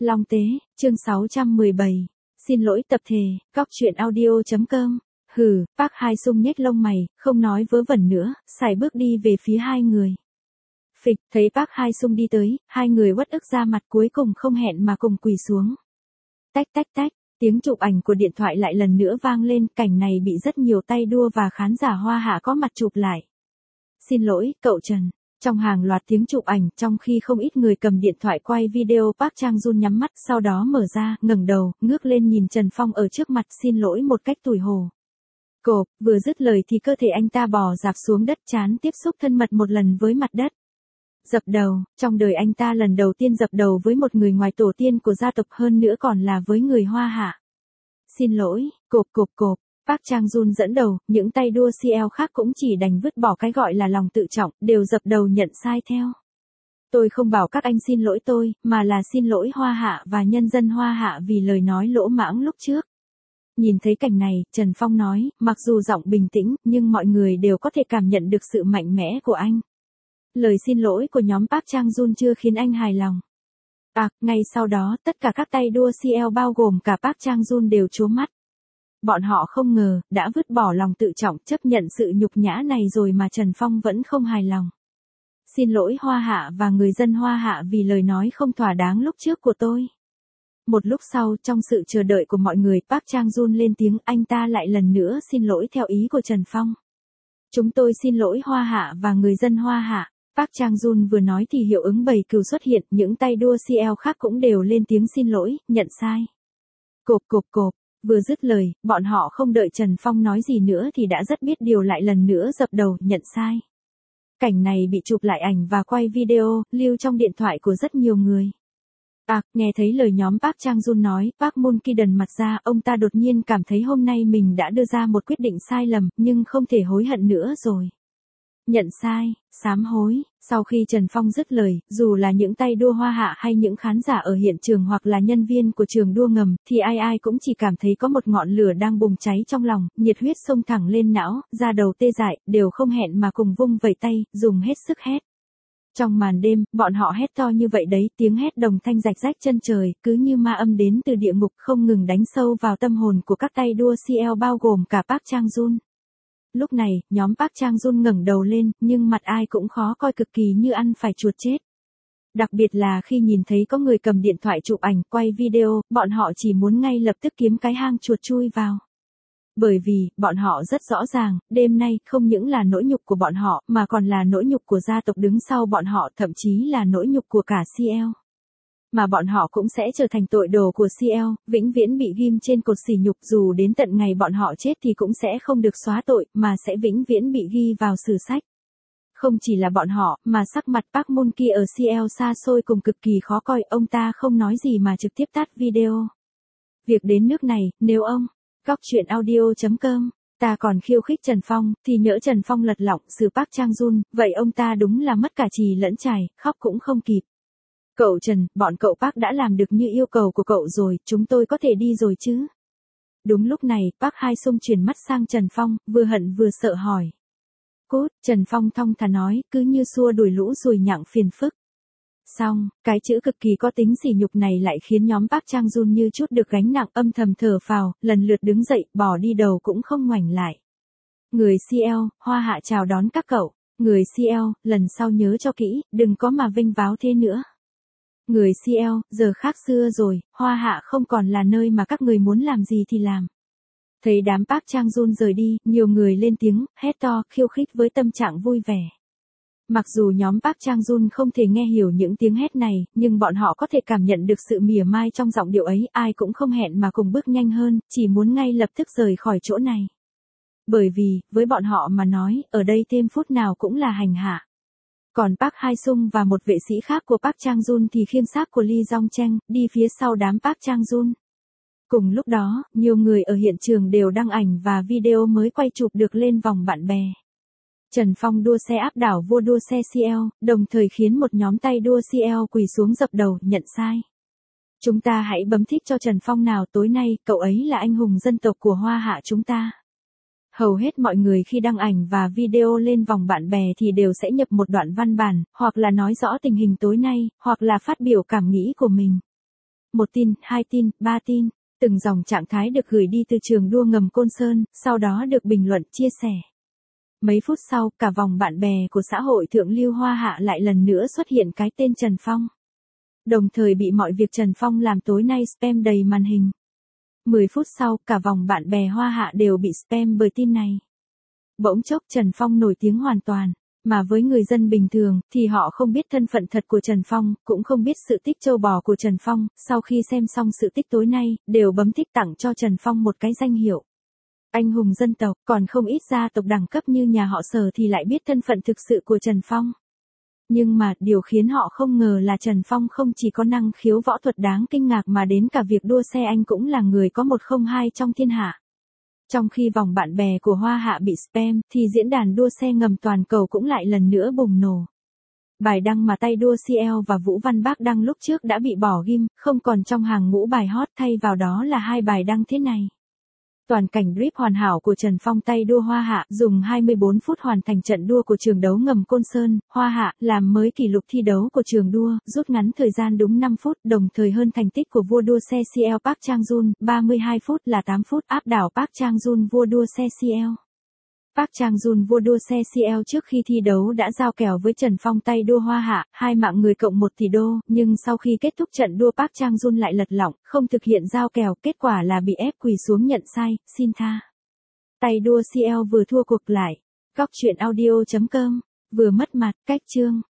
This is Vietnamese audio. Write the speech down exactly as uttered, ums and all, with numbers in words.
Long Tế, chương sáu trăm mười bảy. Xin lỗi tập thể, góc truyện audio.com. Hừ, Park Hae Sung nhếch lông mày, không nói vớ vẩn nữa, xài bước đi về phía hai người. Phịch, thấy Park Hae Sung đi tới, hai người uất ức ra mặt cuối cùng không hẹn mà cùng quỳ xuống. Tách tách tách, tiếng chụp ảnh của điện thoại lại lần nữa vang lên, cảnh này bị rất nhiều tay đua và khán giả Hoa Hạ có mặt chụp lại. Xin lỗi, cậu Trần. Trong hàng loạt tiếng chụp ảnh, trong khi không ít người cầm điện thoại quay video, Park Chang-jun nhắm mắt, sau đó mở ra, ngẩng đầu, ngước lên nhìn Trần Phong ở trước mặt, xin lỗi một cách tủi hổ. Cộp, vừa dứt lời thì cơ thể anh ta bò rạp xuống đất, trán tiếp xúc thân mật một lần với mặt đất. Dập đầu, trong đời anh ta lần đầu tiên dập đầu với một người ngoài tổ tiên của gia tộc, hơn nữa còn là với người Hoa Hạ. Xin lỗi, cộp cộp cộp. Park Chang-jun dẫn đầu, những tay đua xê lờ khác cũng chỉ đành vứt bỏ cái gọi là lòng tự trọng, đều dập đầu nhận sai theo. Tôi không bảo các anh xin lỗi tôi, mà là xin lỗi Hoa Hạ và nhân dân Hoa Hạ vì lời nói lỗ mãng lúc trước. Nhìn thấy cảnh này, Trần Phong nói, mặc dù giọng bình tĩnh, nhưng mọi người đều có thể cảm nhận được sự mạnh mẽ của anh. Lời xin lỗi của nhóm Park Chang-jun chưa khiến anh hài lòng. À, ngay sau đó, tất cả các tay đua xê lờ bao gồm cả Park Chang-jun đều trố mắt. Bọn họ không ngờ, đã vứt bỏ lòng tự trọng, chấp nhận sự nhục nhã này rồi mà Trần Phong vẫn không hài lòng. Xin lỗi Hoa Hạ và người dân Hoa Hạ vì lời nói không thỏa đáng lúc trước của tôi. Một lúc sau, trong sự chờ đợi của mọi người, Park Chang-jun lên tiếng, anh ta lại lần nữa xin lỗi theo ý của Trần Phong. Chúng tôi xin lỗi Hoa Hạ và người dân Hoa Hạ. Park Chang-jun vừa nói thì hiệu ứng bầy cừu xuất hiện, những tay đua xê lờ khác cũng đều lên tiếng xin lỗi, nhận sai. Cộp cộp cộp. Vừa dứt lời, bọn họ không đợi Trần Phong nói gì nữa thì đã rất biết điều, lại lần nữa dập đầu, nhận sai. Cảnh này bị chụp lại ảnh và quay video, lưu trong điện thoại của rất nhiều người. À, nghe thấy lời nhóm Park Chang-jun nói, Park Moon-ki đần mặt ra, ông ta đột nhiên cảm thấy hôm nay mình đã đưa ra một quyết định sai lầm, nhưng không thể hối hận nữa rồi. Nhận sai, sám hối. Sau khi Trần Phong dứt lời, dù là những tay đua Hoa Hạ hay những khán giả ở hiện trường hoặc là nhân viên của trường đua ngầm, thì ai ai cũng chỉ cảm thấy có một ngọn lửa đang bùng cháy trong lòng, nhiệt huyết xông thẳng lên não, da đầu tê dại, đều không hẹn mà cùng vung vẩy tay, dùng hết sức hét. Trong màn đêm, bọn họ hét to như vậy đấy, tiếng hét đồng thanh rạch rách chân trời, cứ như ma âm đến từ địa ngục, không ngừng đánh sâu vào tâm hồn của các tay đua xê lờ bao gồm cả Park Chang-jun. Lúc này, nhóm Park Chang-jun ngẩng đầu lên, nhưng mặt ai cũng khó coi, cực kỳ như ăn phải chuột chết. Đặc biệt là khi nhìn thấy có người cầm điện thoại chụp ảnh, quay video, bọn họ chỉ muốn ngay lập tức kiếm cái hang chuột chui vào. Bởi vì, bọn họ rất rõ ràng, đêm nay không những là nỗi nhục của bọn họ, mà còn là nỗi nhục của gia tộc đứng sau bọn họ, thậm chí là nỗi nhục của cả xê lờ. Mà bọn họ cũng sẽ trở thành tội đồ của xê lờ, vĩnh viễn bị ghim trên cột sỉ nhục, dù đến tận ngày bọn họ chết thì cũng sẽ không được xóa tội, mà sẽ vĩnh viễn bị ghi vào sử sách. Không chỉ là bọn họ, mà sắc mặt Park Moon-ki ở xê lờ xa xôi cùng cực kỳ khó coi, ông ta không nói gì mà trực tiếp tắt video. Việc đến nước này, nếu ông, góc truyện audio.com, ta còn khiêu khích Trần Phong, thì nhỡ Trần Phong lật lọng xử Park Chang-jun, vậy ông ta đúng là mất cả trì lẫn chài, khóc cũng không kịp. Cậu Trần, bọn cậu Park đã làm được như yêu cầu của cậu rồi, chúng tôi có thể đi rồi chứ? Đúng lúc này, Park Hae Sung chuyển mắt sang Trần Phong, vừa hận vừa sợ hỏi. Cút, Trần Phong thong thả nói, cứ như xua đuổi lũ ruồi nhặng phiền phức. Xong, cái chữ cực kỳ có tính sỉ nhục này lại khiến nhóm Park Chang-jun như chút được gánh nặng, âm thầm thở phào, lần lượt đứng dậy, bỏ đi, đầu cũng không ngoảnh lại. Người xê lờ, Hoa Hạ chào đón các cậu. Người xê lờ, lần sau nhớ cho kỹ, đừng có mà vênh váo thế nữa. Người xê lờ, giờ khác xưa rồi, Hoa Hạ không còn là nơi mà các người muốn làm gì thì làm. Thấy đám Park Chang-jun rời đi, nhiều người lên tiếng, hét to, khiêu khích với tâm trạng vui vẻ. Mặc dù nhóm Park Chang-jun không thể nghe hiểu những tiếng hét này, nhưng bọn họ có thể cảm nhận được sự mỉa mai trong giọng điệu ấy, ai cũng không hẹn mà cùng bước nhanh hơn, chỉ muốn ngay lập tức rời khỏi chỗ này. Bởi vì, với bọn họ mà nói, ở đây thêm phút nào cũng là hành hạ. Còn Park Hae Sung và một vệ sĩ khác của Park Chang-jun thì khiêng xác của Lee Jong Chang, đi phía sau đám Park Chang-jun. Cùng lúc đó, nhiều người ở hiện trường đều đăng ảnh và video mới quay chụp được lên vòng bạn bè. Trần Phong đua xe áp đảo vua đua xe xê lờ, đồng thời khiến một nhóm tay đua xê lờ quỳ xuống dập đầu, nhận sai. Chúng ta hãy bấm thích cho Trần Phong nào, tối nay, cậu ấy là anh hùng dân tộc của Hoa Hạ chúng ta. Hầu hết mọi người khi đăng ảnh và video lên vòng bạn bè thì đều sẽ nhập một đoạn văn bản, hoặc là nói rõ tình hình tối nay, hoặc là phát biểu cảm nghĩ của mình. một tin, hai tin, ba tin. Từng dòng trạng thái được gửi đi từ trường đua ngầm Côn Sơn, sau đó được bình luận, chia sẻ. Mấy phút sau, cả vòng bạn bè của xã hội thượng lưu Hoa Hạ lại lần nữa xuất hiện cái tên Trần Phong. Đồng thời bị mọi việc Trần Phong làm tối nay spam đầy màn hình. mười phút sau, cả vòng bạn bè Hoa Hạ đều bị spam bởi tin này. Bỗng chốc Trần Phong nổi tiếng hoàn toàn. Mà với người dân bình thường, thì họ không biết thân phận thật của Trần Phong, cũng không biết sự tích châu bò của Trần Phong, sau khi xem xong sự tích tối nay, đều bấm thích tặng cho Trần Phong một cái danh hiệu. Anh hùng dân tộc, còn không ít gia tộc đẳng cấp như nhà họ Sở thì lại biết thân phận thực sự của Trần Phong. Nhưng mà, điều khiến họ không ngờ là Trần Phong không chỉ có năng khiếu võ thuật đáng kinh ngạc mà đến cả việc đua xe anh cũng là người có một không hai trong thiên hạ. Trong khi vòng bạn bè của Hoa Hạ bị spam, thì diễn đàn đua xe ngầm toàn cầu cũng lại lần nữa bùng nổ. Bài đăng mà tay đua xê lờ và Vũ Văn Bác đăng lúc trước đã bị bỏ ghim, không còn trong hàng ngũ bài hot, thay vào đó là hai bài đăng thế này. Toàn cảnh drip hoàn hảo của Trần Phong tay đua Hoa Hạ, dùng hai mươi bốn phút hoàn thành trận đua của trường đấu ngầm Côn Sơn, Hoa Hạ, làm mới kỷ lục thi đấu của trường đua, rút ngắn thời gian đúng năm phút, đồng thời hơn thành tích của vua đua xe xê lờ Park Chang-jun, ba mươi hai phút là tám phút, áp đảo Park Chang-jun vua đua xe xê lờ. Park Chang-jun vua đua xe xê lờ trước khi thi đấu đã giao kèo với Trần Phong tay đua Hoa Hạ, hai mạng người cộng một tỷ đô, nhưng sau khi kết thúc trận đua Park Chang-jun lại lật lọng, không thực hiện giao kèo, kết quả là bị ép quỳ xuống nhận sai, xin tha. Tay đua xê lờ vừa thua cuộc lại. Góc truyện audio chấm com, vừa mất mặt, cách chương.